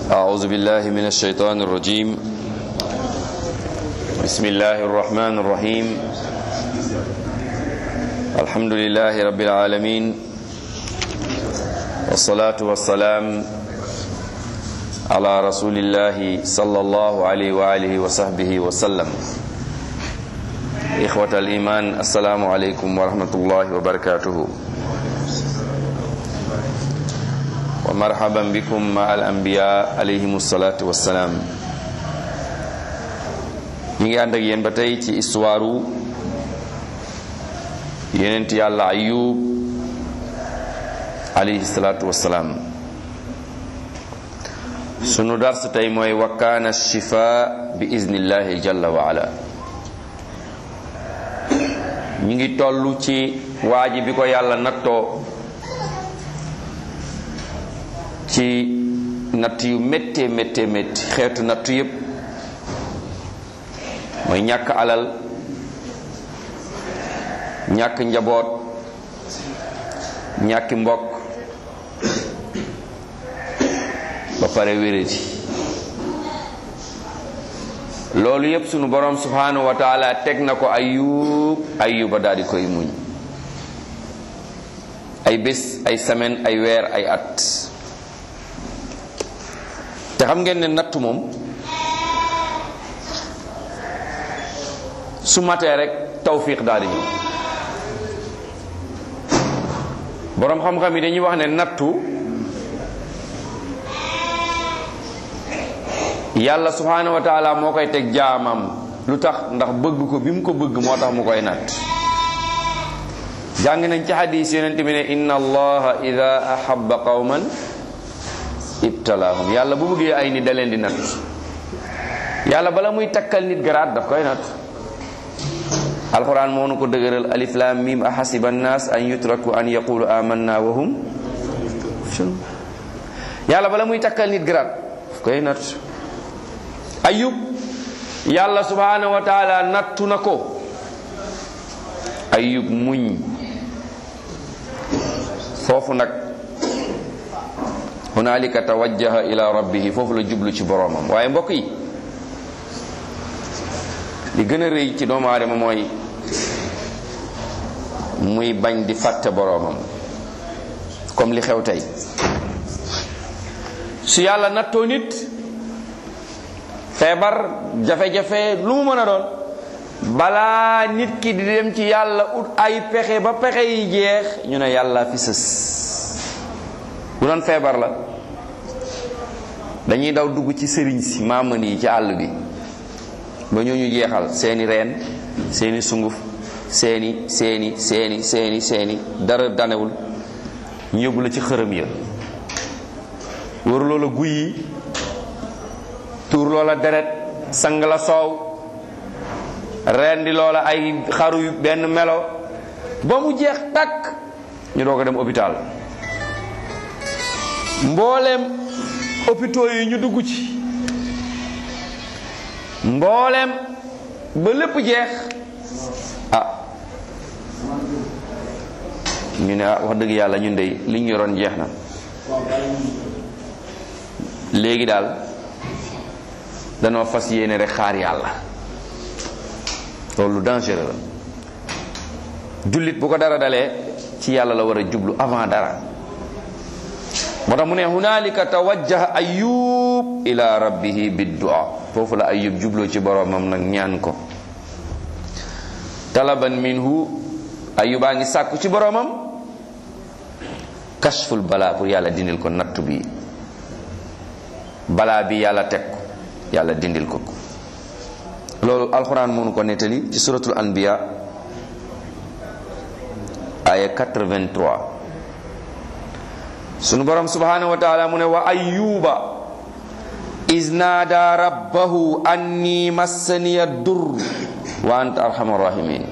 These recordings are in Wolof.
أعوذ بالله من الشيطان الرجيم بسم الله الرحمن الرحيم الحمد لله رب العالمين والصلاة والسلام على رسول الله صلى الله عليه وآله وصحبه وسلم إخوة الإيمان السلام عليكم ورحمة الله وبركاته marhaban bikum ma al anbiya alayhimu salaatu wassalaam. ñi ngi ànd ak yéen ba tey ci histoire yonent yàlla Ayub alayhi salaatu wassalaam. sunu dars tey mooy wa kaana shifaa bi iznillahi jalla wa ala. ñi ngi tollu ci waaji bi ko yàlla nattoo ci natt yu méttee méttee métti xeetu natt yépp mooy ñàkk alal, ñàkk njaboot, ñàkki mbokk, ba pare wéradi. loolu yépp sunu borom subhanahu wa taala teg na ko Ayuba daal di koy muñ ay bés, ay semaine, ay weer, ay at. te xam ngeen ne nattu moom su matee rek tawfiq daal di ñëw. boroom xam-xam yi dañuy wax ne nattu yàlla subhanahu wa taala moo koy teg jaamam. lu tax? ndax bëgg ko bi mu ko bëgg moo tax mu koy natt. jàng nañ ci hadis yonent bi ne inna allaha ida ahabba qawman ibtalaahum. yàlla bu bëggee ay nit da leen di natt. yàlla bala muy takkal nit garaat daf koy natt. alquran moo nu ko dëgëral alif lam mim ahasiba annas an yutraku an yaqulu amanna wa hum yàlla bala muy takkal nit garaat daf koy natt. Ayub yàlla subhanahu wa taala nattu na ko. Ayub muñ. foofu nag hunaalika tawajjaha ila rabbihi, foofu la jublu ci boroomam. waaye mbokk yi, li gën a rëy ci doomu aadama mooy muy bañ di fàtte boroomam, comme li xew tey. su yàlla nattoo nit feebar, jafe-jafe, lu mu mën a doon, balaa nit ki di dem ci yàlla ut ay pexe ba pexe yi jeex, ñu ne yàlla fi sës. bu doon feebar la dañuy daw dugg ci sëriñ si maaman yi ci àll bi ba ñooñu jeexal seeni reen, seeni sunguf, seeni dara danewul, ñu yóbbu la ci xërëm ya, wër loola guy yi, tuur loola deret, sang la soow, rendi loola ay xaru yu benn melo ba mu jeex takk, ñu doog a dem hôpital. mbooleem hôpitaux yi ñu dugg ci, mbooleem ba lépp jeex, ñu ne wax dëgg yàlla ñun dey li ñu yoroon jeex na, léegi daal danoo fas yéene rek xaar yàlla. loolu dangereux la. jullit bu ko dara dalee ci yàlla la war a jublu avant dara. moo tax mu ne hunaalika tawajjaha Ayub ila rabbihi biddu'a. foofu la Ayub jubloo ci boroomam nag ñaan ko. talaban minhu, Ayubaa ngi sàkku ci boroomam kashful balaa, pour yàlla dindil ko nattu bi, balaa bi yàlla teg ko, yàlla dindil ko. loolu alxuraan mënu ko nettali ci suratul anbiya aya 83. sunu borom subhanahu wa taala mu ne wa ayyuba iz naada rabbahu anni massaniya dur wa anta arhamar rahimin.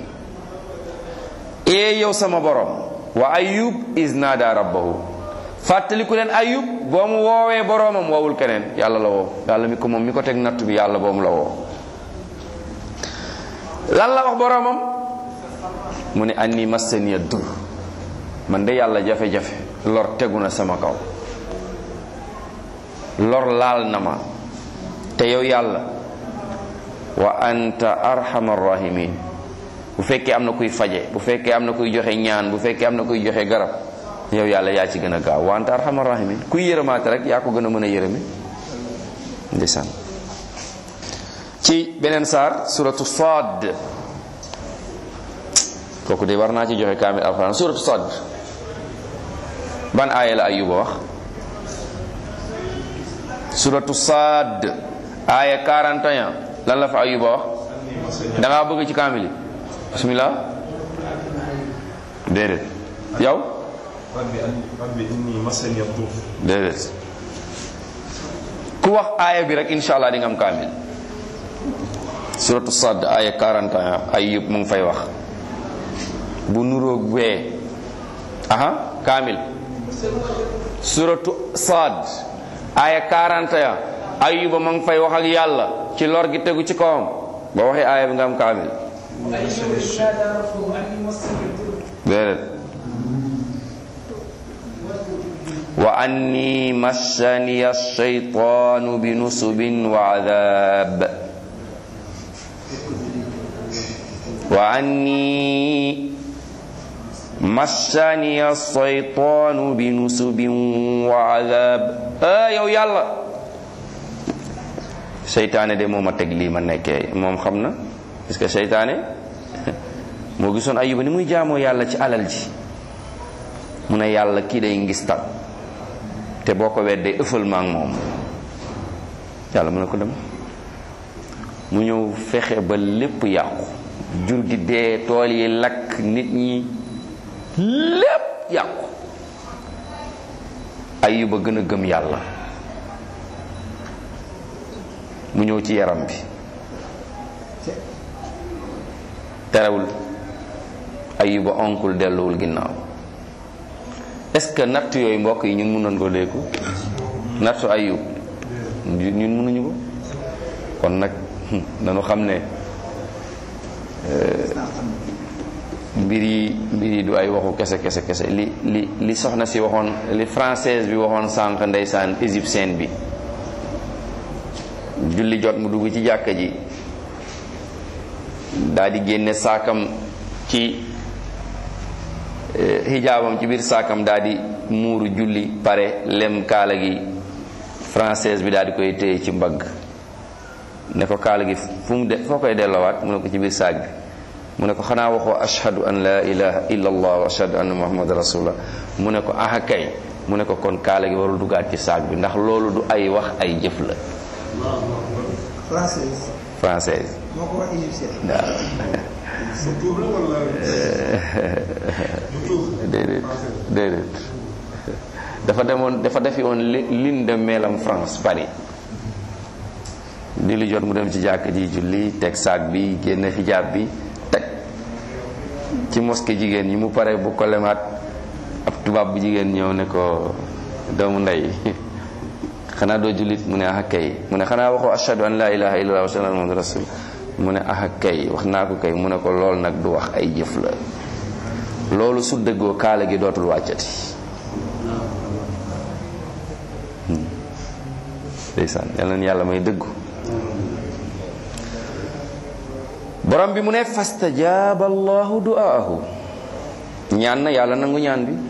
yow sama borom, wa ayyub iz naada rabbahu. fàttaliku leen Ayub boo mu woowee boromam, woowul keneen, yàlla la woo. yàlla mi ko moom mi ko teg nattu bi, yàlla boomu la woo. lan la wax boromam? mu ne anni massaniya dur, man de yàlla jafe-jafe lor tegu na sama kaw. lor laal na ma te yow yàlla wa anta arhamar rahimin. bu fekkee am na kuy faje, bu fekkee am na kuy joxe ñaan, bu fekkee am na kuy joxe garab, yow yàlla yaa ci gën a gaaw. wa anta arhamar rahimin. kuy yërëmaate rek yaa ko gën a mën a yërëme. ndeysaan. ci beneen saar suratu Saad, kooku de war naa ci joxe kaamil alxuraan. suratu Saad ban aaya la Ayuba wax? suratu Saad aaya 41 lan la fa Ayuba wax? da ngaa bëgg ci kaamil yi? bismillah. déedéet. yow? rabbi inni massani ad-dur. déedéet. ku wax aaya bi rek insha allah di nga am kaamil. suratu Saad aaya 41 Ayub mu ngi fay wax bu nuroog wee. aha kaamil. suratu Saad aaya 41 Ayuba ma ngi fay wax ak yàlla ci lor gi tegu ci kawam. ba waxee aaya bi nga am kaamil. déedéet. wa anni massani ash-shaytanu bi nusubin wa adhab. wa anni massani ash-shaytanu bi nusubin wa adhab. yow yàlla, seytaane de moo ma teg lii ma nekkee. moom xam na, parce que seytaane moo gisoon Ayuba ni muy jaamoo yàlla ci alal ji. mu ne yàlla kii day ngistal, te boo ko weddee ëffal ma ak moom. yàlla mu ne ko dem. mu ñëw fexe ba lépp yàqu, jur gi dee, tool yi lakk, nit ñi lépp yàqu. Ayuba gën a gëm yàlla. mu ñëw ci yaram bi, terewul Ayuba onkul delluwul ginnaaw. est-ce que natt yooyu mbokk yi ñun mënoon ko léegi nattu Ayub ñun mënuñu ko. kon nag nañu xam ne mbir yi du ay waxu kese li soxna si waxoon, li française bi waxoon sànq, ndeysaan égyptienne bi. julli jot mu dugg ci jàkka ji, daal di génne saakam ci hijaabam, ci biir saakam daal di muuru julli pare lem kaala gi. française bi daal di koy téye ci mbagg ne ko kaala gi foo koy delloowaat? mu ne ko ci biir saak bi. mu ne ko xanaa waxoo ashhadu an la ilaha illa allah wa ashhadu anna muhammad rasulullah? mu ne ko aha kay. mu ne ko kon kaala gi warul duggaat ci saak bi, ndax loolu du ay wax, ay jëf la. française moo ko wax égyptienne. déedéet dafa defi woon lune de miel am France, Paris. di lu jot mu dem ci jàkk ji julli, teg saak bi, génne xijaab bi, teg ci mosquée jigéen ñi. mu pare bu ko lemaat, ab tubaab bu jigéen ñëw ne ko doomu ndey xanaa doo jullit? mu ne ah kay. mu ne xanaa waxoo ashhadu an la ilaha illallah wa ashhadu anna muhammadan rasul? mu ne ah kay, wax naa ko kay. mu ne ko lool nag du wax, ay jëf la. loolu su dëggoo kaala gi dootul wàccati. ndeysaan, yal na yàlla may dëggu. borom bi mu ne fastajaaba allahu du'aahu. ñaan na, yàlla nangu ñaan bi.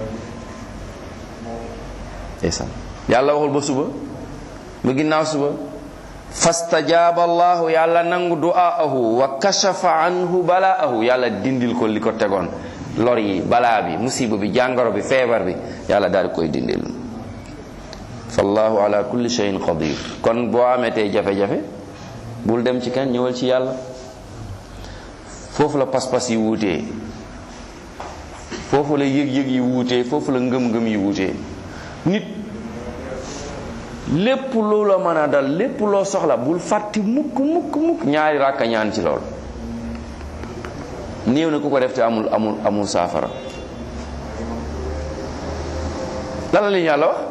ndeysaan, yàlla waxul ba suba, ba ginnaaw suba. fastajaaba allahu, yàlla nangu du'aahu wa kashafa anhu balaahu. yàlla dindil ko li ko tegoon, lor yi, balaa bi, musiba bi, jàngoro bi, feebar bi, yàlla daal di koy dindil. fallahu ala kulli shay'in qadir. kon boo ameetee jafe-jafe bul dem ci kenn, ñëwal ci yàlla. foofu la pas-pas yi wuutee, foofu la yëg-yëg yi wuutee, foofu la ngëm-ngëm yi wuutee. nit lépp loo la mën a dal, lépp loo soxla, bul fàtti mukk ñaari ràkka ñaan ci lool. néew na ku ko def te amul saafara. lan la li yàlla wax?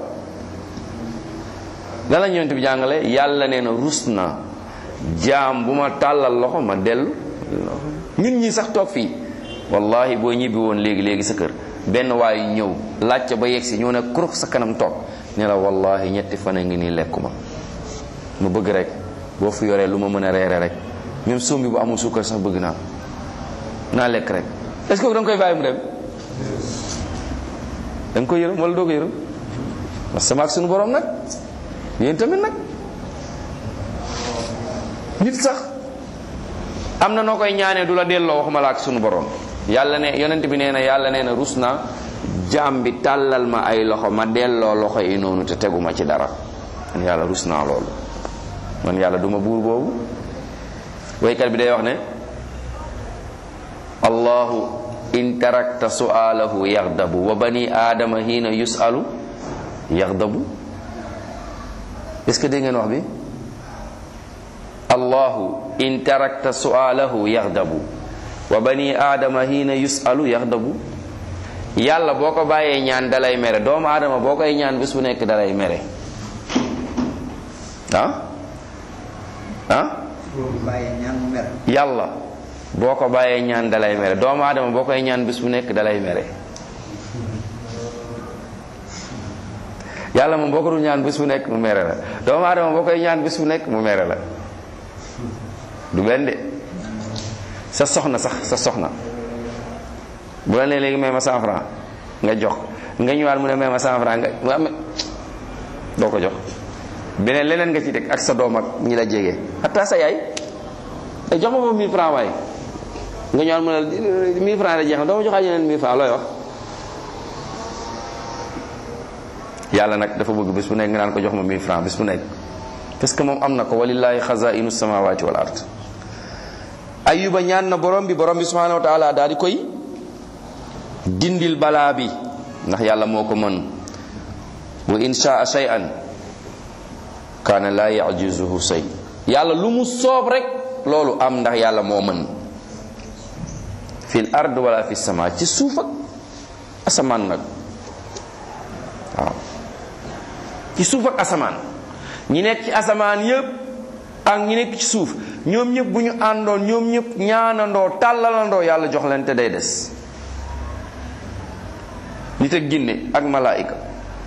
lan la ñëwent bi jàngale? yàlla nee na rus na jaam bu ma tàllal loxo ma dellu. ñun ñi sax toog fii, wallahi boo ñibbi woon léegi sa kër, benn waayu ñëw laajte ba yegsi ñëw ne kurux sa kanam toog, ne la wallahi ñetti fan a ngi nii lekkuma ma bëgg rek boo fi yoree lu ma mën a reere rek même sombi bu amul suukar sax bëgg naa lekk rek est-ce que da nga koy bàyyi mu dem da nga koy yërëm wala doo ko yërëm parce que sama ak suñu borom nag yéen tamit nag nit sax am na noo koy ñaanee du la delloo waxuma la ak suñu borom yàlla ne yonent bi nee na yàlla nee na rus na jaam bi tàllal ma ay loxo ma delloo loxo yi noonu te teguma ci dara man yàlla rus naa loolu man yàlla duma buur boobu waykat bi day wax ne allahu in tarakta su'alahu yaghdabu wa bani aadama hiina yus'alu yaghdabu est-ce que dégg ngeen wax bi allahu in tarakta su'alahu yaghdabu wa bani aadama hiina yus'alu yaghdabu yàlla boo ko bàyyee ñaan dalay mere doomu aadama boo koy ñaan bés bu nekk dalay mere yàlla boo ko bàyyee ñaan dalay mere doomu aadama boo koy ñaan bés bu nekk dalay mere yàlla moom boo ko dul ñaan bés bu nekk mu mere la doomu aadama boo koy ñaan bés bu nekk mu mere la du benn de sa soxna sax sa soxna bu la nee léegi may ma 100 francs nga jox nga ñëwaat mu ne may ma 100 francs nga doo ko jox beneen leneen nga ci teg ak sa doom ak ñi la jege hatta sa yaay te jox ma foofu 1000 francs waaye nga ñëwaat mu ne 1000 francs la jeex na doo ma joxaat yeneen 1000 francs looy wax yàlla nag dafa bëgg bés bu nekk nga naan ko jox ma 1000 francs bés bu nekk parce que moom am na ko walillahi xazainu samawati wal ard ayuba ñaan na borom bi subhanahu wa taala daal di koy dindil balaa bi ndax yàlla moo ko mën wa in shaa shay'an kaana la ya'jizuhu shay yàlla lu mu soob rek loolu am ndax yàlla moo mën fil ard wala fi sama ci suuf ak asamaan nag waaw ci suuf ak asamaan ñi nekk ci asamaan yépp ak ñi nekk ci suuf ñoom ñëpp bu ñu àndoon ñoom ñëpp ñaanandoo tàllalandoo yàlla jox leen te day des nit ak ginne ak malaayika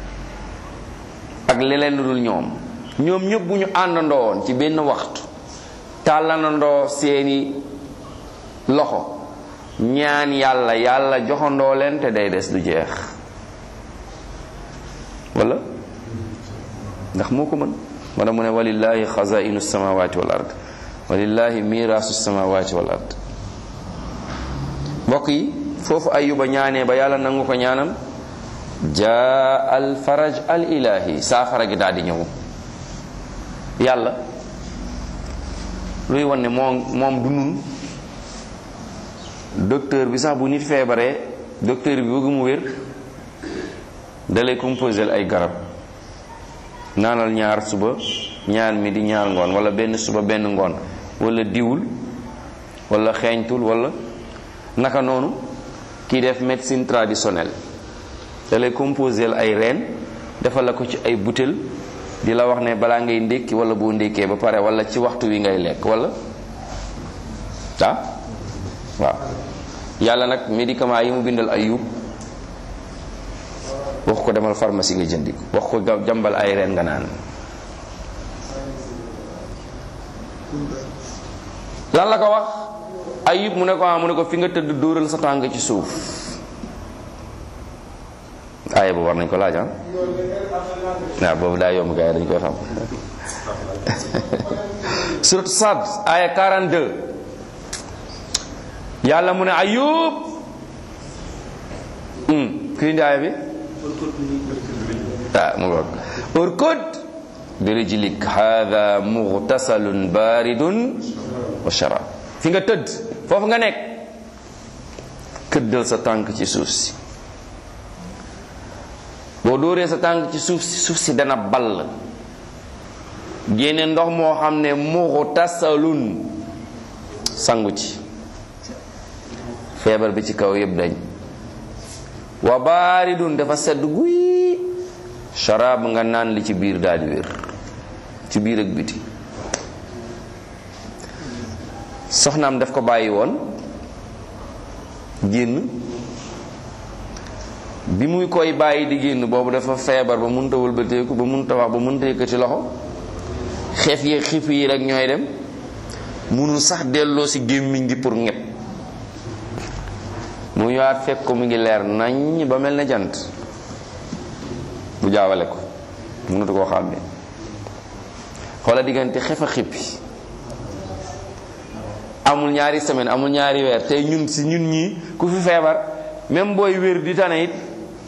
ak leneen lu dul ñoom ñëpp bu ñu àndandoo woon ci benn waxtu tàllalandoo seeni loxo ñaan yàlla joxandoo leen te day des du jeex wala ndax moo ko mën wala mu ne walillahi xazainu samawati wal ard walillahi mirasu samawati wal ard mbokk yi foofu ayuba ñaanee ba yàlla nangu ko ñaanam jaa al faraj al ilahi saafara gi daal di ñëw yàlla luy wan ne moom du nun docteur bi sax bu nit feebaree docteur bi bëgg mu wér dalay composer ay garab naanal ñaar suba ñaar midi ñaar ngoon wala benn suba benn ngoon wala diwul wala xeeñtul wala naka noonu kii def médecine traditionnelle da lay composer ay reen defal la ko ci ay butéel di la wax ne balaa ngay ndékki wala boo ndékkee ba pare wala ci waxtu wi ngay lekk wala waaw yàlla nag médicament yi mu bindal Ayub wax ko demal pharmacie nga jëndi ko wax ko jàmbal ay reen nga naan lan la ko wax Ayub mu ne ko fi nga tëdd dóoral sa tànk ci suuf aaya boobu war nañ ko laaj waaw boobu daa yomb gars yi dañ koy xam surat Sad aaya 42 yàlla mu ne Ayub kii ndi aaya bi mu ngoog urkud bi rijlik hada mughtasalun baridun wa sharab fi nga tëdd foofu nga nekk këddal sa tànk ci suuf si boo dóoree sa tànk ci suuf si dana ball génne ndox moo xam ne mughtasalun sangu ci feebar bi ci kaw yëpp dañ wa baaridun dafa sedd guy sharaab nga naan li ci biir daal di wér ci biir ak biti soxnaam daf ko bàyyi woon génn bi muy koy bàyyi di génn boobu dafa feebar ba mënta wëlbateeku ba mënta wax ba mënta yëkkati loxo xeef yi xiif yi rek ñooy dem mënul sax delloo si gémmiñ gi pour ñett mu ñëwaat fekk ko mu ngi leer nañ ba mel ne jant bu jaawale ko mënatu koo xàmmee xoola diggante xef a xippi amul ñaari semaine amul ñaari weer tey ñun si ñun ñii ku fi feebar même booy wér di tane it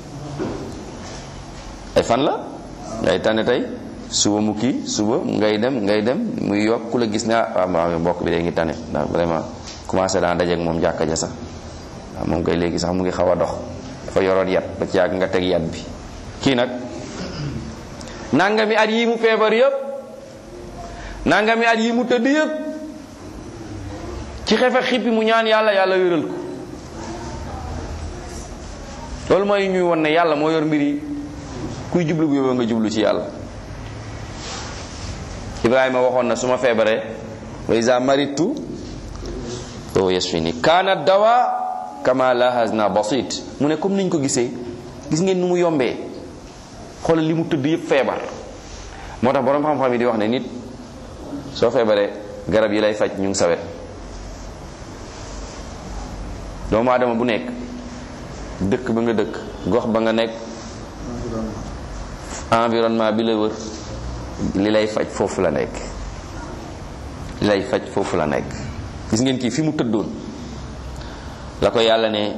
ay fan la ngay tane tey suba mu kii suba ngay dem muy yokk ku la gis ne waaw mbokk bi day ngi tane ndax vraiment commencé daa dajeek moom jàkka ja sax waaw moom kay léegi sax mu ngi xaw a dox dafa yoroon yat ba ci yàgg nga teg yat bi kii nag nangami at yi mu feebar yëpp nangami at yi mu tëdd yëpp ci xefe xippi mu ñaan yàlla yàlla wéral ko loolu mooy ñuy won ne yàlla moo yor mbir yi kuy jublu bu yóbboo nga jublu ci yàlla. Ibrahima waxoon na su ma feebaree wa iza maritu wa yashfini kaana dawa kama lahazna basit mu ne comme niñ ko gisee gis ngeen nu mu yombee xoolal li mu tëdd yëpp feebar moo tax borom xam-xam yi di wax ne nit soo feebaree garab yi lay faj ñu ngi sawet doomu aadama bu nekk dëkk ba nga dëkk gox ba nga nekk environnement bi la wër li lay faj foofu la nekk li lay faj foofu la nekk gis ngeen kii fi mu tëddoon la ko yàlla ne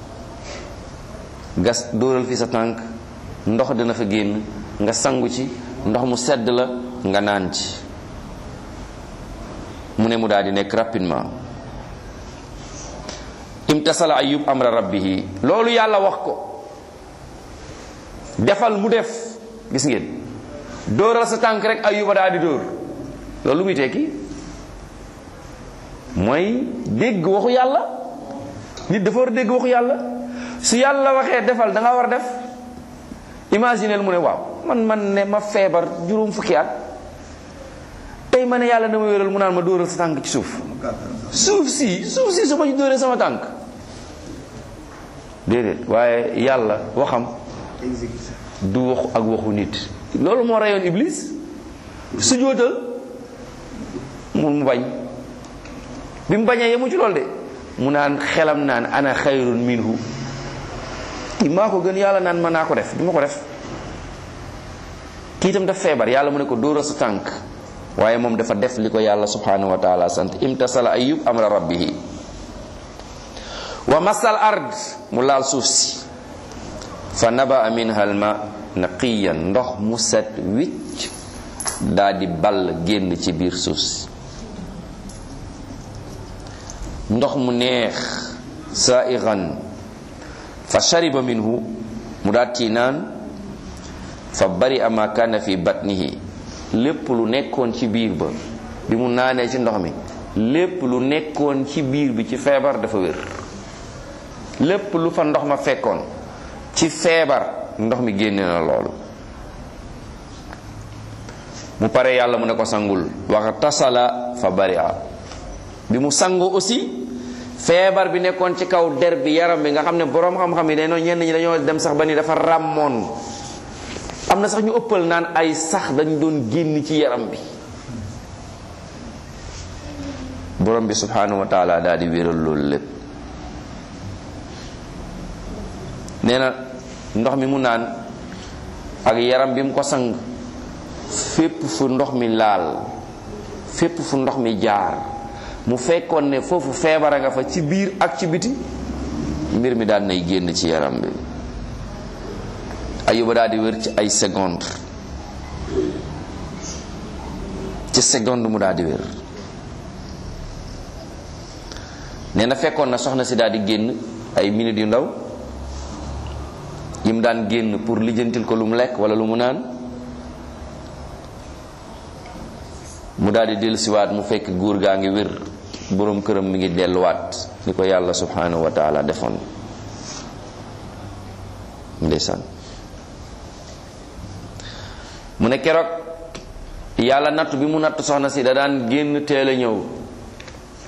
gas dóoral fi sa tànk ndox dina fa génn nga sangu ci ndox mu sedd la nga naan ci mu ne mu daal di nekk rapidement imtasala ayub amra rabbihi loolu yàlla wax ko defal mu def gis ngeen dóoral sa tànk rek ayuba daal di dóor loolu lu muy tekki mooy dégg waxu yàlla nit dafa war a dégg waxu yàlla su yàlla waxee defal da nga war a def imagineel mu ne waaw man ne ma feebar juróom fukki at tey ma ne yàlla dama wéral mu naan ma dóoral sa tànk ci suuf si su ma ci dóoree sama tànk déedéet waaye yàlla waxam du waxu ak waxu nit loolu moo reyoon iblis su jóotal mu bañ bi mu bañee yemu ci loolu de mu naan xelam naan ana xayrun minhu kii maa ko gën yàlla naan ma naa ko def du ma ko def kii itam daf feebar yàlla mu ne ko dóoral sa tànk waaye moom dafa def li ko yàlla subhanahu wa taala sant imtasala ayub amra rabbihi wa masal ard mu laal suuf si fa naba minha alma naqiyan ndox mu set wicc daal di ball génn ci biir suuf si ndox mu neex sa'igan fa shariba minhu mu daal ci naan fa bari ama kana fi batnihi lépp lu nekkoon ci biir ba bi mu naanee ci ndox mi lépp lu nekkoon ci biir bi ci feebar dafa wér lépp lu fa ndox ma fekkoon ci feebar ndox mi génne na loolu mu pare yàlla mu ne ko sangul waxa tasala fa bari'a bi mu sangoo aussi feebar bi nekkoon ci kaw der bi yaram bi nga xam ne boroom xam-xam yi dañoo ñenn ñi dañoo dem sax ba ni dafa ràmmoon am na sax ñu ëppal naan ay sax dañ doon génn ci yaram bi borom bi subhanahu wa taala daal di wéral loolu lépp nee na ndox mi mu naan ak yaram bi mu ko sang fépp fu ndox mi laal fépp fu ndox mi jaar mu fekkoon ne foofu feebara nga fa ci biir ak ci biti mbir mi daal nay génn ci yaram bi ayuba daal di wér ci ay seconde ci seconde mu daal di wér nee na fekkoon na soxna si daal di génn ay minutes yu ndaw yim daan génn pour lijjantil ko lu mu lekk wala lu mu naan mu daal di dellusiwaat mu fekk góor gaa ngi wér boroom këram mi ngi delluwaat ni ko yàlla subhanahu wa taala defoon ndeysaan mu ne keroog yàlla nattu bi mu nattu soxna si da daan génn teel a ñëw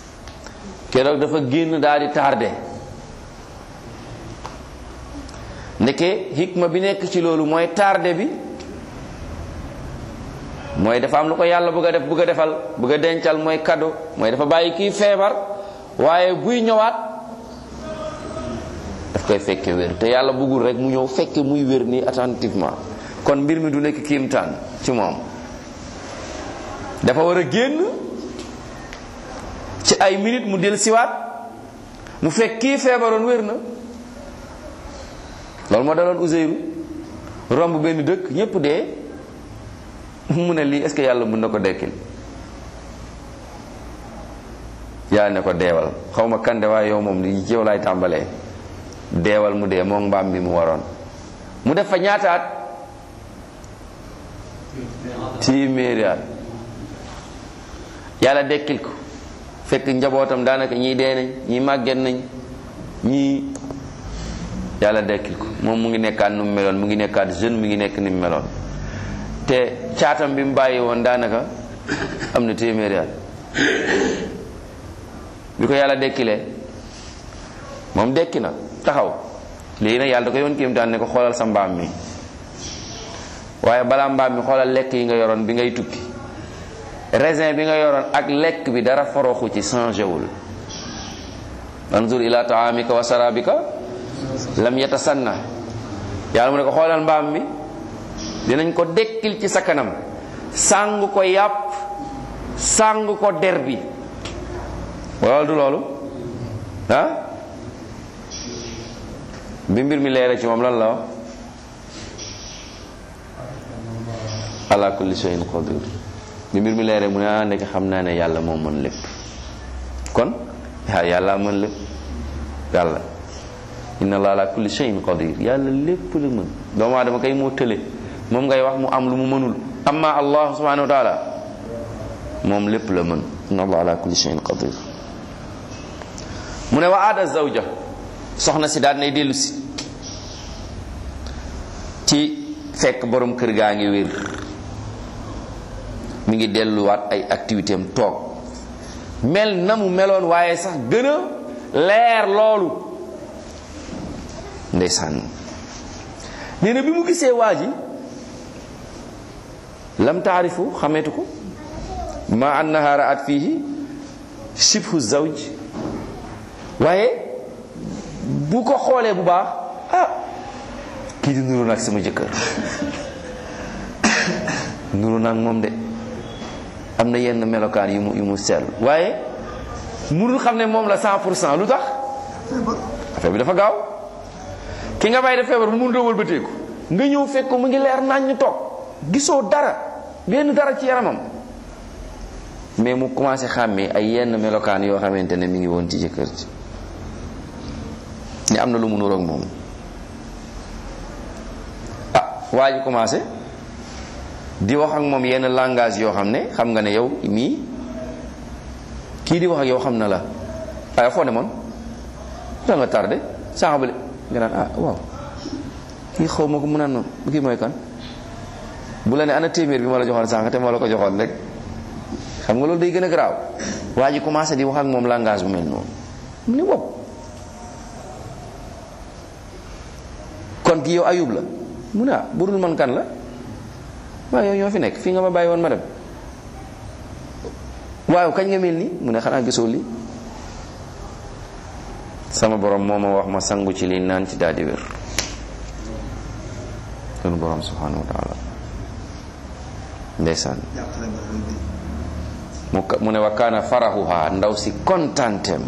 keroog dafa génn daal di tardé ndeke hikma bi nekk ci loolu mooy tardé bi mooy dafa am lu ko yàlla bëgg a defal bëgg a dencal mooy cadeau mooy dafa bàyyi kii feebar waaye buy ñëwaat daf koy fekke wér te yàlla bëggul rek mu ñëw fekke muy wér nii attentivement kon mbir mi du nekk kiimtaan ci moom dafa war a génn ci ay minutes mu del siwaat mu fekk kii feebaroon wér na loolu moo daloon Uzeyru romb benn dëkk ñépp dee mu ne lii est-ce que yàlla mën na ko dekkil yaa ne ko deewal xaw ma kande waaye yow moom li ci yow laay tàmbalee deewal mu dee moom mbaam bi mu waroon mu def fa ñaataat téeméeri at yàlla dekkil ko fekk njabootam daanaka ñii dee nañ ñii màgget nañ ñii yàlla dekkil ko moom mu ngi nekkaat nu mu meloon mu ngi nekkaat jeune mu ngi nekk ni mu meloon te caatam bi mu bàyyi woon daanaka am na téeméeri at bi ko yàlla dekkilee moom dekki na taxaw léegi nag yàlla da ko yoon kéemtaan ne ko xoolal sa mbaam mi waaye balaa mbaam mi xoolal lekk yi nga yoroon bi ngay tukki raisin bi nga yoroon ak lekk bi dara foroxu ci changé wul anzur ila taamika wa sarabika lam yatasanna yàlla mu ne ko xoolal mbaam mi dinañ ko dekkil ci sa kanam sàng ko yàpp sàng ko der bi wala du loolu ah bi mbir mi leere ci moom lan la wax ala kulli shay'in qadir bi mbir mi leere mu ne nekk xam naa ne yàlla moo mën lépp kon yàlla mën lépp yàlla inna allah ala kulli shay'in qadir yàlla lépp la mën doomu aadama kay moo tële moom ngay wax mu am lu mu mënul amma allah subhanahu wa taala moom lépp la mën inna allah ala kulli shay'in qadir mu ne wa aada zawja soxna si daal nay dellu si ci fekk borom kër gaa ngi wér mi ngi delluwaat ay activité am toog mel na mu meloon waaye sax gën a leer loolu ndeysaan nee na bi mu gisee waa ji lam taarifu xameetu ko ma annaha ra'at fihi shibhu zawj waaye bu ko xoolee bu baax kii di nuru nag sama jëkkër nuru nag moom de am na yenn melokaan yu mu seetlu waaye mënul xam ne moom la 100% lu tax affaire bi dafa gaaw ki nga bàyyi def feebar bu mënut a wëlbateeku nga ñëw fekk ko mu ngi leer nañ ñu toog gisoo dara benn dara ci yaramam mais mu commencé xàmmee ay yenn melokaan yoo xamante ne mi ngi woon ci jëkkër ji ni am na lu mu nuroog moom waa ji commencé di wax ak moom yenn langage yoo xam ne xam nga ne yow mii kii di wax ak yow xam na la waaye foo ne moom da nga tardé sànqabale nga naan waaw kii xaw ma ko mu naan noonu bu kii mooy kan bu la ne ana téeméer bi ma la joxoon sànq te ma la ko joxoon rek xam nga loolu day gën a garaaw waa ji commencé di wax ak moom langage bu mel noonu mu ne bopp kon ki yow ayub la mu ne burul man kan la waaye yow ñoo fi nekk fii nga ma bàyyi woon ma dem waaw kañ nga mel nii mu ne xanaa gisoo li sama borom moo ma wax ma sangu ci lii naan ci daal di wér sunu borom subhanahu wa taala ndeysaan mu ne wa kaana farahuha ndaw si kontantem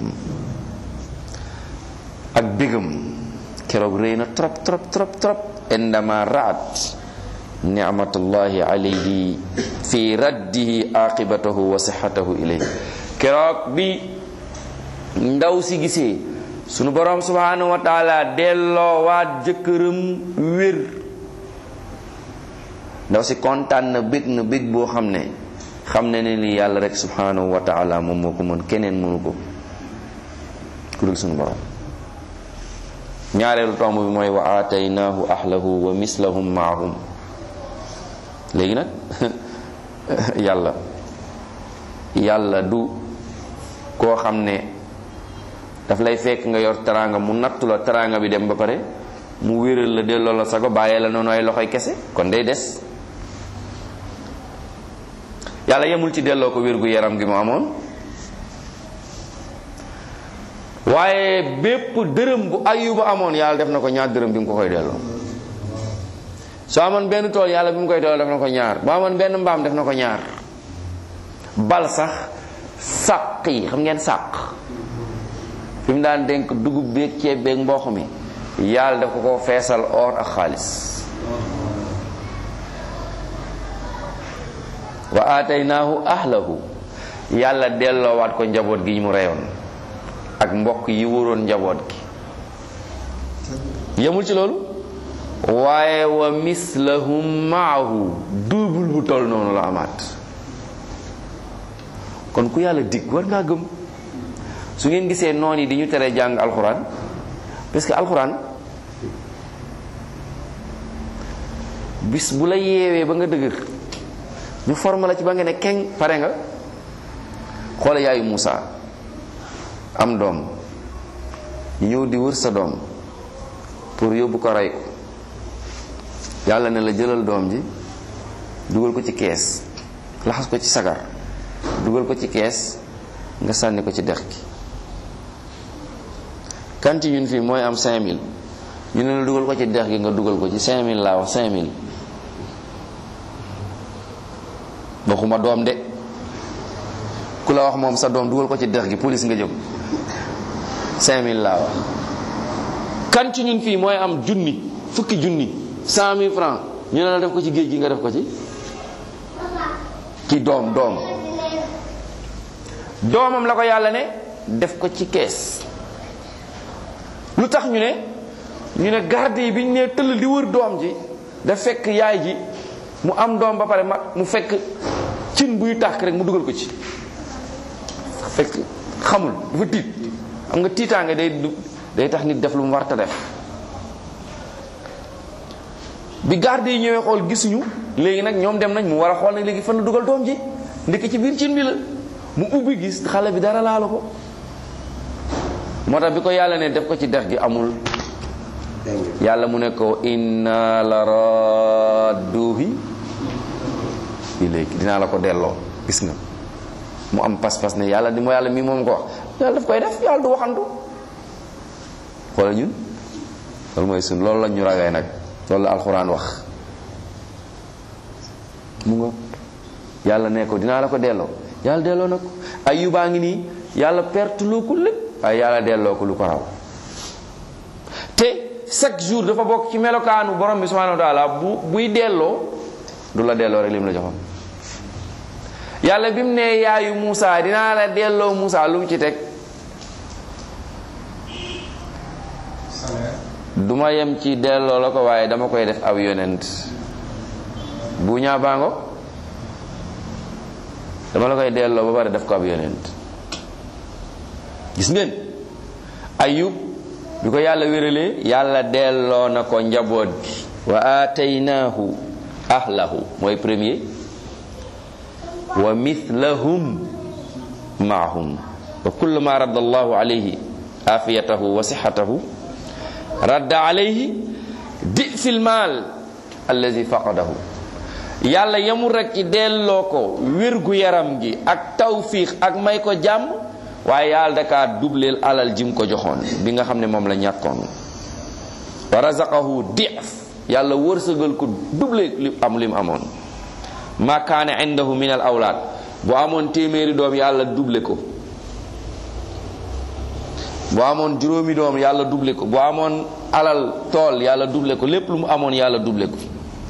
ak bégam keroog rëy na trop trop trop trop indama raat ni'matullahi alayhi fi raddihi aqibatahu wa sihhatahu ilayhi keroog bi ndaw si gisee sunu borom subhanahu wa taala delloo waat jëkkëram wér ndaw si kontaan na bég boo xam ne ne ni yàlla rek subhanahu wa taala moom moo ko mën keneen mënu ko ku dul sunu borom ñaareelu tomb bi mooy wa aataynaahu ahlahu wa mislahum maahum léegi nag yàlla du koo xam ne daf lay fekk nga yor teraanga mu nattu la teraanga bi dem ba pare mu wéral la delloo la sago bàyyee la noonu ay loxoy kese kon day des. yàlla yemul ci delloo ko wér gu yaram gi mu amoon waaye bépp dërëm bu Ayuba amoon yàlla def na ko ñaar dërëm bi mu ko koy delloo. soo amoon benn tool yàlla bi mu koy delloo def na ko ñaar bu amoon benn mbaam def na ko ñaar. bal sax sàq yi xam ngeen sàq fi mu daan dénk dugub beeg ceeb beeg mboq mi yàlla daf ko feesal or ak xaalis. wa aataynaahu ahlahu yàlla delloowaat ko njaboot gi mu reyoon ak mbokk yi wóoroon njaboot gi. yemul ci loolu waaye wa mislahum maahu double bu toll noonu la amaat. kon ku yàlla dig war ngaa gëm. su ngeen gisee noon yi di ñu tere jàng alxuraan parce que alxuraan bis bu la yeewee ba nga dëgër ñu forme la ci ba nga ne keng pare nga. xoole yaayu Muusa am doom ñu ñëw di wër sa doom pour yóbbu ko rey ko yàlla ne la jëlal doom ji dugal ko ci kees laxas ko ci sagar dugal ko ci kees nga sànni ko ci dex gi. kanti ñun fii mooy am 5000 ñu ne la dugal ko ci dex gi nga dugal ko ci 5000 laa wax 5000 waxuma doom de ku la wax moom sa doom dugal ko ci dex gi police nga jëm 5000 laa wax. kan ci ñun fii mooy am junni fukki junni 100 000 francs ñu ne la def ko ci géej gi nga def ko ci doomam la ko yàlla ne def ko ci kees. lu tax ñu ne garde yi bi ñu nee tëll di wër doom ji da fekk yaay ji mu am doom ba pare mu fekk cin buy tàkk rek mu dugal ko ci fekk xamul dafa tiit. xam nga tiitaange day tax nit def lu mu warta def. bi garde yi ñëwee xool gisuñu léegi nag ñoom dem nañ mu war a xool nag léegi fan la dugal doom ji ndekk ci biir cin bi la mu ubbi gis xale bi dara laalu ko. moo tax bi ko yàlla ne def ko ci dex gi amul yàlla mu ne ko inna la radduhi ilayki dinaa la ko delloo. gis nga mu am pas-pas ne yàlla di moo yàlla mii moom ko wax yàlla daf koy def yàlla du waxantu. xoola ñun loolu mooy sun loolu lañ ñu ragay nag loolu la alxuraan wax mu nga yàlla ne ko dinaa la ko delloo yàlla delloo na ko. Ayuba ngi nii yàlla perte loo ko lépp waaye yàlla delloo ko lu ko raw. te chaque jour dafa bokk ci melokaanu borom bi subhanahu wa taala buy delloo du la delloo rek lim la joxoon. yàlla bi mu ne yaayu Muusa dinaa la delloo Muusa lu mu ci teg duma yem ci delloo la ko waaye dama koy def ab yonent bu ñaa baango dama la koy delloo ba pare def ko ab yonent. gis ngeen Ayub bi ko yàlla wéralee yàlla delloo na ko njaboot gi. wa aataynaahu ahlahu mooy premier wa mithlahum maahum wa kullu ma radda allahu alayhi afiyatahu wa sihhatahu radda alayhi di'fil maal allazi faqadahu. yàlla yemul rek ci delloo ko wérgu yaram gi ak tawfiix ak may ko jàmm waaye yàlla dakaa dubleel alal jim ko joxoon bi nga xam ne moom la ñàkkoon. wa razaqahu di'f yàlla wërsëgal ko doublé li mu amoon. ma kaana indahu min al awlaad bu amoon téeméeri doom yàlla doublé ko. bu amoon juróomi doom yàlla doublé ko. bu amoon alal tool yàlla doublé ko lépp lu mu amoon yàlla doublé ko.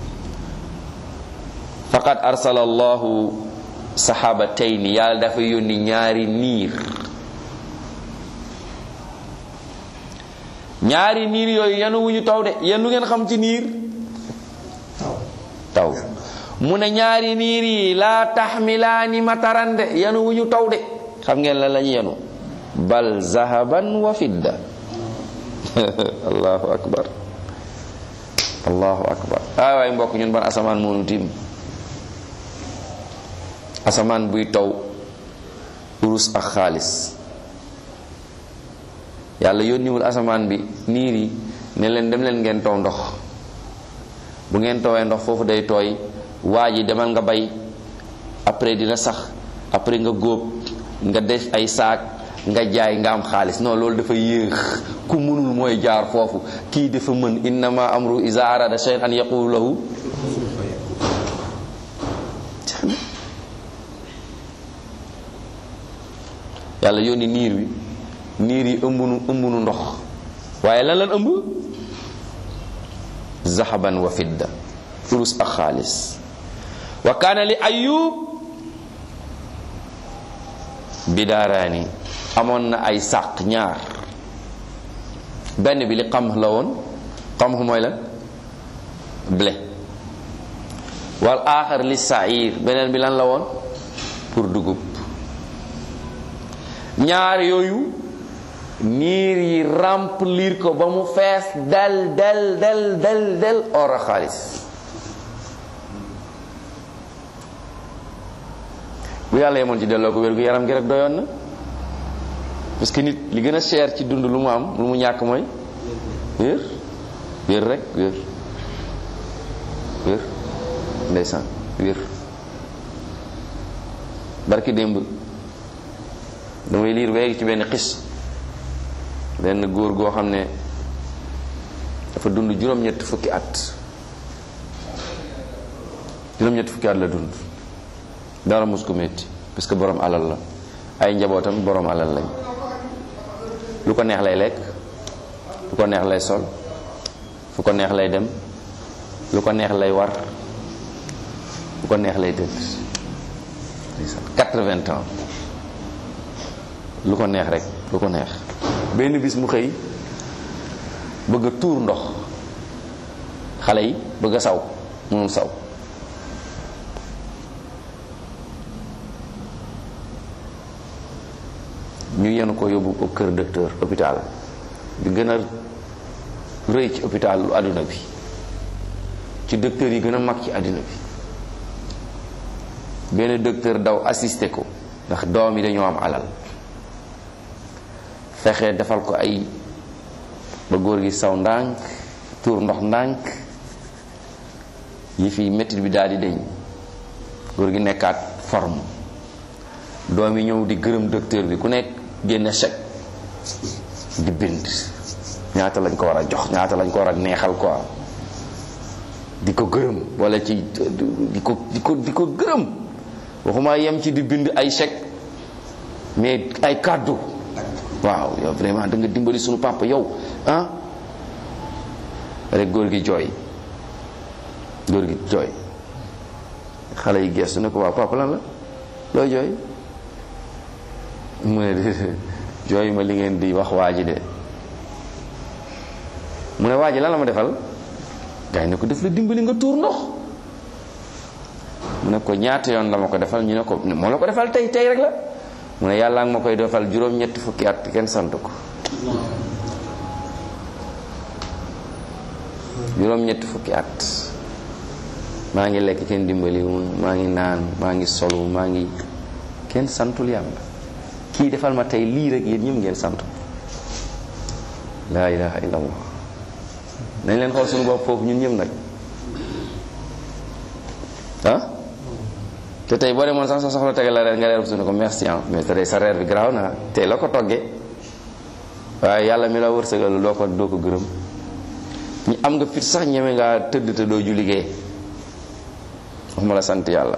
faqad arsala allahu sahabatayni yàlla dafa yónni ñaari niir. ñaari niir yooyu yenu wuñu taw de yéen lu ngeen xam ci niir taw mu ne ñaari niir yi laa taxmilaani mataran de yenu wuñu taw de xam ngeen la lañu yenu bal zahaban wa fidda allahu akbar allahu akbar waay mbokk ñun ban asamaan moonu tiim asamaan buy taw urus ak xaalis. yàlla yónniwul asamaan bi niir yi ne leen dem leen ngeen taw ndox, bu ngeen tawee ndox foofu day tooy, waa ji demal nga bay, après dina sax, après nga góob, nga def ay saak, nga jaay, nga am xaalis. Non, loolu dafa yéex. ku mënul mooy jaar foofu. kii dafa mën. innama amru iza arada shay'an an yaqulu lahu. yàlla yónni niir wi, niir yi ëmbunu ndox, waaye lan lan ëmb? zahaban wa fidda, urus ak xaalis. wa kaana li ayub bidaaraani, amoon na ay sàq ñaar. benn bi li qamh la woon, qamh mooy lan? blé. wal aaxar li saïr, beneen bi lan la woon? pour dugub. ñaar yooyu niir yi remplir ko ba mu fees del del del del del or a xaalis. bu yàlla yemoon ci delloo ko wér gu yaram gi rek doyoon na. parce que nit li gën a cher ci dund lu mu am, lu mu ñàkk mooy wér. wér rek, wér wér ndeysaan, wér. barki démb damay liir léegi ci benn xis, benn góor goo xam ne dafa dund juróom-ñetti fukki at. juróom-ñetti fukki at la dund, dara mos ko métti, parce que borom alal la, ay njabootam borom alal lañ. lu ko neex lay lekk, lu ko neex lay sol, fu ko neex lay dem, lu ko neex lay war, lu ko neex lay tëdd. 80 ans, lu ko neex rek, lu ko neex. benn bis mu xëy bëgg a tuur ndox, xale yi bëgg a saw, moom saw. ñu yenu ko yóbbu ko kër docteur, hôpital bi gën a rëy ci hôpital lu àdduna bi, ci docteur yi gën a mag ci àdduna bi. benn docteur daw assisté ko, ndax doom yi dañoo am alal, fexe defal ko ay ba góor gi saw ndànk, tuur ndox ndànk, yi fi mettit bi daal di deñ, góor gi nekkaat forme. doom yi ñëw di gërëm docteur bi, ku nekk génne chèque di bind ñaata lañ ko war a jox, ñaata lañ ko war a neexal quoi, di ko gërëm, wala ci di ko gërëm. waxuma yem ci di bind ay chèque, mais ay kàddu. waaw yow vraiment da nga dimbali sunu papa yow ah. rek góor gi jooy, góor gi jooy. xale yi gestu ne ko waaw papa lan la, looy jooy? mu ne jooy ma li ngeen di wax waa ji de. mu ne waa ji lan la ma defal? gars yi ne ko def la dimbali nga tuur ndox. mu ne ko ñaata yoon la ma ko defal? ñu ne ko moo la ko defal tey tey rek la. mu ne yàlla nga ma koy defal juróom-ñetti fukki at kenn sant ko. juróom-ñetti fukki at maa ngi lekk kenn dimbali maa ngi naan, maa ngi solu, maa ngi, kenn santul yàlla. kii defal ma tey lii rek, yéen ñëpp ngeen sant. laa ilaha illallah. nañ leen xool suñu bopp foofu ñun ñëpp nag ah. te tey boo demoon sax sa soxla tegal la reer nga reer suñu ko merci ah, mais te tey sa reer bi garaaw na tey la ko toggee, waaye yàlla mi la wërsëgal doo ko gërëm. ñu am nga fit sax ñeme ngaa tëdd te doo ju liggéey, wax ma la sant yàlla.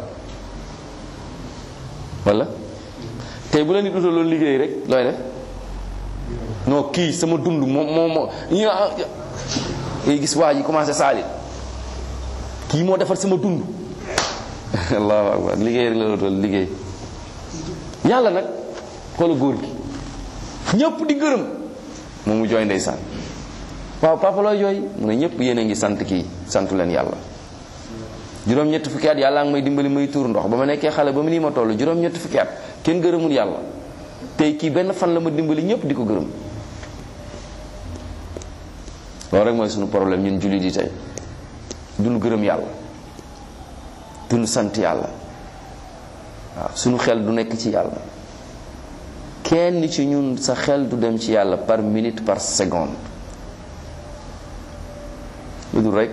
wala tey bu la nit utaloon liggéey rek looy def? non kii sama dund moom ngay gis waa ji commencé saalit, kii moo defar sama dund. allahu akbar, liggéey rek la utal liggéey. yàlla nag xoola góor gi ñëpp di gërëm, moom mu jooy ndeysaan. waaw papa looy jooy? mu ne ñëpp yéen a ngi sant kii, santu leen yàlla. juróom-ñetti fukki at yàlla ngi may dimbali may tuur ndox ba ma nekkee xale ba mu nii ma toll, juróom-ñetti fukki at kenn gërëmul yàlla. tey kii benn fan la ma dimbali, ñëpp di ko gërëm. loolu rek mooy suñu problème ñun jullit yi tey, duñu gërëm yàlla, duñu sant yàlla. waaw suñu xel du nekk ci yàlla. kenn ci ñun sa xel du dem ci yàlla par minute par seconde. lu dul rek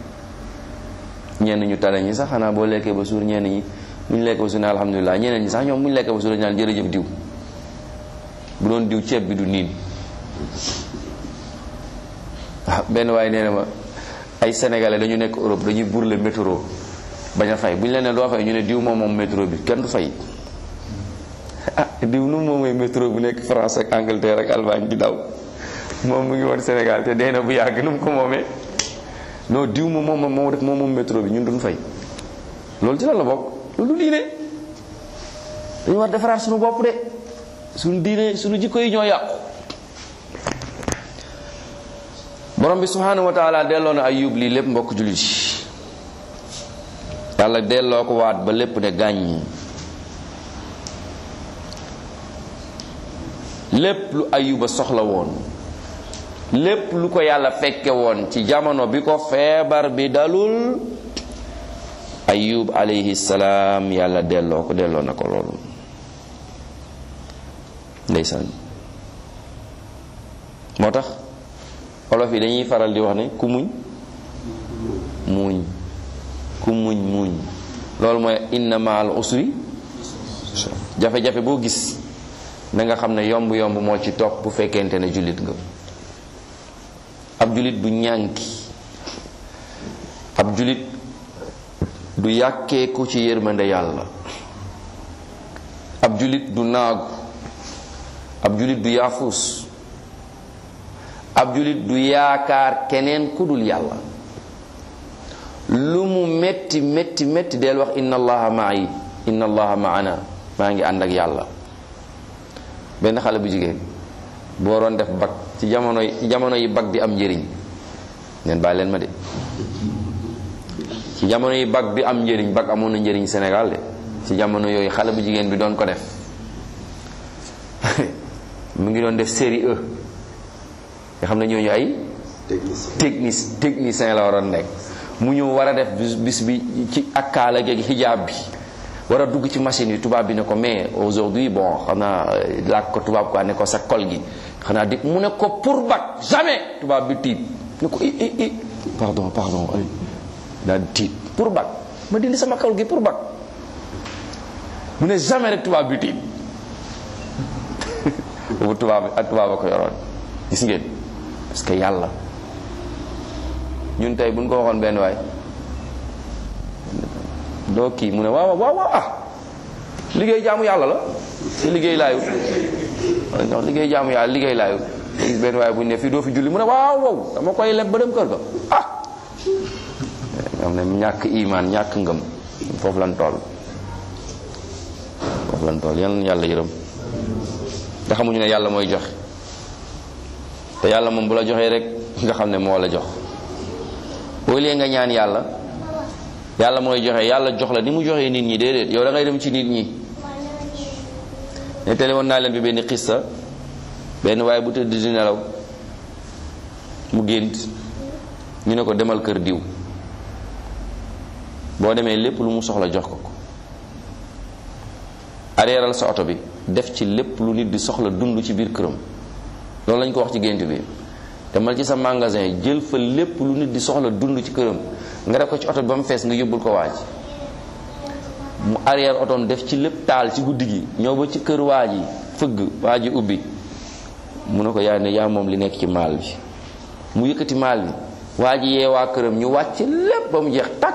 ñenn ñu tane ñi sax xanaa boo lekkee ba suur, ñenn ñi bu ñu lekkee ba suur ne alhamdulilah, ñeneen ñi sax ñoom bu ñu lekkee ba suur ñaan jërëjëf diw. bu doon diw ceeb bi du niin. benn waaye nee na ma ay sénégalais dañu nekk Europe dañuy burle métro bañ a fay bu ñu leen ne doo fay ñu ne diw moom métro bi kenn du fay. diw nu moomee métro bu nekk France ak Angleterre ak Allemagne di daw moom mu ngi woon Sénégal te dee na bu yàgg nu mu ko moomee. non diw moom métro bi ñun duñ fay. loolu ci lan la bokk loolu du diine. dañu war defaraat suñu bopp de suñu diine suñu jikko yi ñoo yàqu. borom bi subhanahu wa taala delloo na Ayub lii lépp mbokk jullit yi yàlla delloo ko waat ba lépp ne gàññi. lépp lu Ayuba soxla woon, lépp lu ko yàlla fekke woon ci jamono bi ko feebar bi dalul, Ayub alayhi salaam yàlla delloo na ko loolu. ndeysaan moo tax olof yi dañuy faral di wax ne ku muñ muñ, ku muñ muñ. loolu mooy inna ma'al usri jafe-jafe boo gis na nga xam ne yomb yomb moo ci topp bu fekkente ne jullit nga. ab jullit du ñànki, ab jullit du yàkkeeku ci yërmande yàlla, ab jullit du naagu, ab jullit du yaafuus, ab jullit du yaakaar keneen ku dul yàlla. lu mu metti metti metti del wax inna allaha ma'i, inna allaha ma'ana, maa ngi ànd ak yàlla. benn xale bu jigéen bu waroon def bac ci jamono yi bac di am njëriñ, neen bàyyi leen ma de, ci jamono yi bac bi am njëriñ, bac amoon na njëriñ Sénégal de, ci jamono yooyu xale bu jigéen bi doon ko def mu ngi doon def série E nga xam ne ñooñu ay technicien la waroon nekk. mu ñëw war a def bis bi ci ak kaala gi xijaab bi war a dugg ci machine yi, tubaab bi ne ko mais aujourd'hui bon xanaa laaj ko tubaab quoi ne ko sa kol gi xanaa di mu ne ko pour bac jamais, tubaab bi tiit ne ko pardon daal di tiit pour bac ma dindi sama kol gi pour bac mu ne jamais rek tubaab bi tiit boobu tubaab a ko yoroon. gis ngeen parce que yàlla ñun tey buñ ko waxoon benn waay doo kii mu ne waaw liggéey jaamu yàlla la te liggéey laayut non liggéey jaamu yàlla liggéey laayut. gis benn waay bu ñu ne fii doo fi julli mu ne waaw dama koy leb ba dem kër ga xam ne ñàkk imaan ñàkk ngëm foofu lan toll yàlla yërëm. nga xamuñu ne yàlla mooy joxe te yàlla moom bu la joxee rek nga xam ne moo la jox. au lieu nga ñaan yàlla mooy joxe, yàlla jox la ni mu joxee nit ñi, déedéet yow da ngay dem ci nit ñi. nettali woon naa leen bi benn xissa, benn waaye bu tëdd di nelaw mu gént ñu ne ko demal kër diw, boo demee lépp lu mu soxla jox ko. areeral sa oto bi def ci lépp lu nit di soxla dund ci biir këram, loolu lañ ko wax ci gént bi. demal ci sa magasin jël fa lépp lu nit di soxla dund ci këram nga def ko ci oto bi ba mu fees nga yóbbul ko waaj. mu arrière otoom def ci lépp taal ci guddi gi ñëw ba ci kër waaj yi fëgg waaj yi ubbi mu ne ko yaa moom li nekk ci maal bi. mu yëkkati maal bi waaj yi yee waa këram ñu wàcc lépp ba mu jeex takk.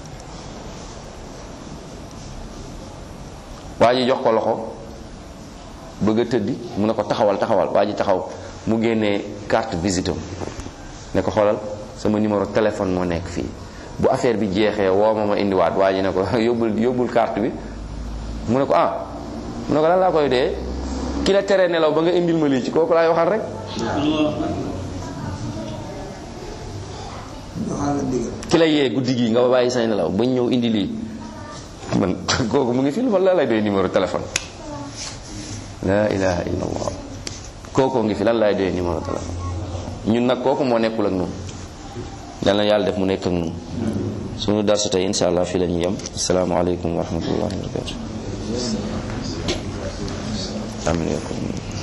waaj yi jox ko loxo bëgg a tëddi mu ne ko taxawal waaj yi taxaw. mu génnee carte visite ne ko xoolal sama numéro téléphone moo nekk fii, bu affaire bi jeexee woo ma indiwaat. waa ji ne ko yóbbul carte bi. mu ne ko mu ne ko lan laa koy dee, ki la tere nelaw ba nga indil ma lii ci kooku laay waxal rek. ki la yee guddi gi nga bàyyi say nelaw bañ ñëw indi lii man kooku mu ngi fi la lay doy numéro téléphone. la ilaha illallah. kooku ngi fi lan laay doy numéro téléphone. ñun nag kooku moo nekkul ak ñun. yal na yàlla def mu nekk ak ñun. suñu darsu tey insha allah fii la ñuy yem. asalaamaaleykum wa rahmatullahi wa barakatuh. amiin.